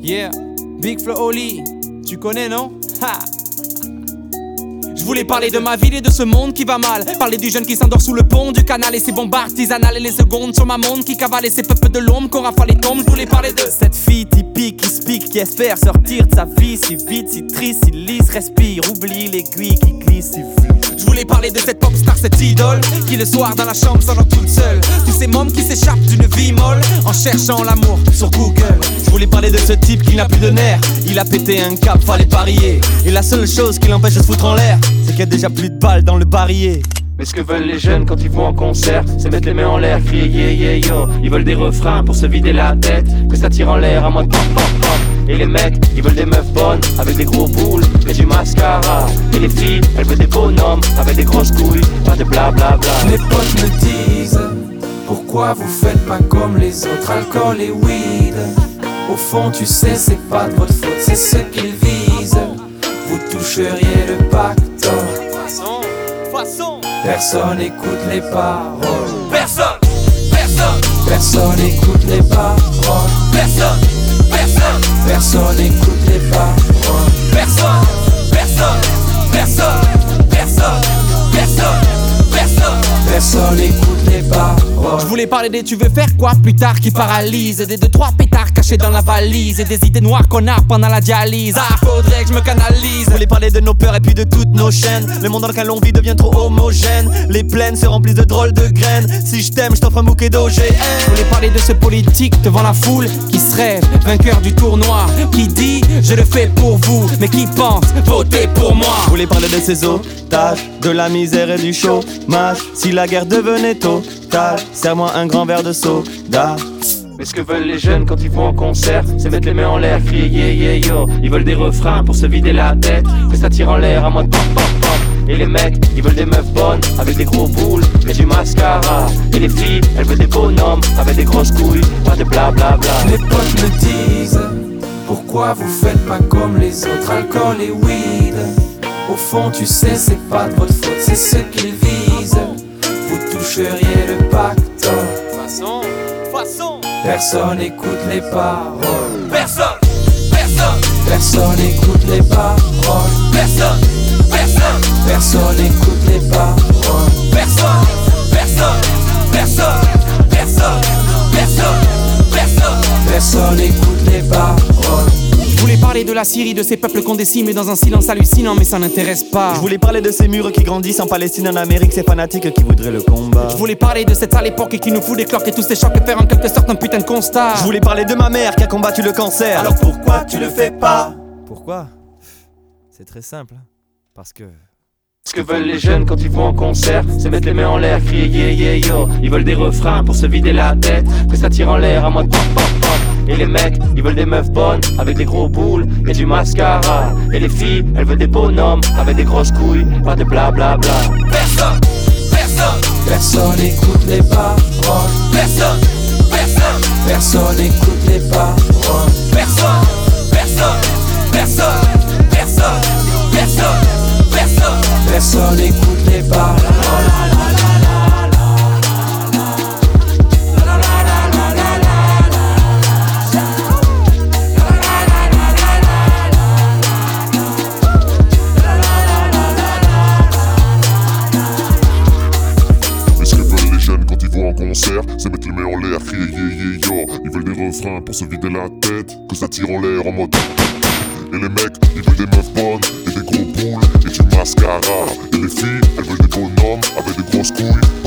Yeah, Big Flo Oli, tu connais non? Ha! Je voulais parler de ma ville et de ce monde qui va mal. Parler du jeune qui s'endort sous le pont du canal et ses bombes artisanales et les secondes sur ma montre qui cavale et ses peuples de l'ombre qu'on rafale les tombes. Je voulais parler de cette fille typique qui se pique, qui espère sortir de sa vie si vite, si triste, si lisse, respire, oublie l'aiguille qui glisse si vite. Je voulais parler de cette pop star, cette idole qui le soir dans la chambre s'endort toute seule. Tous ces mômes qui s'échappent d'une vie molle en cherchant l'amour sur Google. Je voulais parler de ce type qui n'a plus de nerfs. Il a pété un cap, fallait parier. Et la seule chose qui l'empêche de se foutre en l'air, c'est qu'il y a déjà plus de balles dans le barillet. Mais ce que veulent les jeunes quand ils vont en concert, c'est mettre les mains en l'air, crier yeah yeah yo. Ils veulent des refrains pour se vider la tête, que ça tire en l'air à mode pop pop pop. Et les mecs, ils veulent des meufs bonnes, avec des gros boules et du mascara. Et les filles, elles veulent des bonhommes, avec des grosses couilles, pas de blablabla. Mes potes me disent, pourquoi vous faites pas comme les autres, alcool et weed. Au fond tu sais c'est pas de votre faute, c'est ce qu'ils visent. Vous toucheriez le pactole. Personne écoute les paroles. Personne écoute les paroles. Personne écoute les paroles. Personne écoute les paroles. Je voulais parler des tu veux faire quoi plus tard qui paralyse. Des 2-3 pétards cachés dans la valise. Et des idées noires qu'on a pendant la dialyse. Ah, faudrait que je me canalise. Je voulais parler de nos peurs et puis de toutes nos chaînes. Le monde dans lequel on vit devient trop homogène. Les plaines se remplissent de drôles de graines. Si je t'aime, je t'offre un bouquet d'OGM. Je voulais parler de ce politique devant la foule qui se rêve vainqueur du tournoi. Qui dit je le fais pour vous, mais qui pense voter pour moi. Je voulais parler de ces otages, de la misère et du chômage. Si la guerre devenait totale, serre-moi un grand verre de soda. Mais ce que veulent les jeunes quand ils vont en concert, c'est mettre les mains en l'air, crier yeah yeah yo. Ils veulent des refrains pour se vider la tête, que ça tire en l'air à mode pop pop pop. Et les mecs, ils veulent des meufs bonnes, avec des gros boules et du mascara. Et les filles, elles veulent des bonhommes, avec des grosses couilles, pas de blablabla. Mes potes me disent, pourquoi vous faites pas comme les autres, alcool et weed. Au fond tu sais c'est pas de votre faute, c'est ce qu'ils visent. Vous toucheriez le pactole. Personne écoute les paroles. Personne écoute les paroles. Personne écoute les paroles. Personne écoute les paroles. Je voulais parler de la Syrie, de ces peuples qu'on décime dans un silence hallucinant, mais ça n'intéresse pas. Je voulais parler de ces murs qui grandissent en Palestine, en Amérique, ces fanatiques qui voudraient le combat. Je voulais parler de cette sale époque qui nous fout des cloques et tous ces chocs et faire en quelque sorte un putain de constat. Je voulais parler de ma mère qui a combattu le cancer. Alors pourquoi tu le fais pas? Pourquoi? C'est très simple. Parce que... Ce que veulent les jeunes quand ils vont en concert, c'est mettre les mains en l'air, crier yeah yeah yo. Ils veulent des refrains pour se vider la tête, que ça tire en l'air à mode pop pop pop. Et les mecs, ils veulent des meufs bonnes, avec des gros boules et du mascara. Et les filles, elles veulent des bonhommes, avec des grosses couilles, pas de blablabla. Personne écoute les paroles. Personne écoute les paroles. Personne écoute les paroles. C'est mettre les mains en l'air, crier yeah yeah yo. Ils veulent des refrains pour se vider la tête, que ça tire en l'air en mode. Et les mecs, ils veulent des meufs bonnes et des gros boules et du mascara. Et les filles, elles veulent des bonhommes avec des grosses couilles.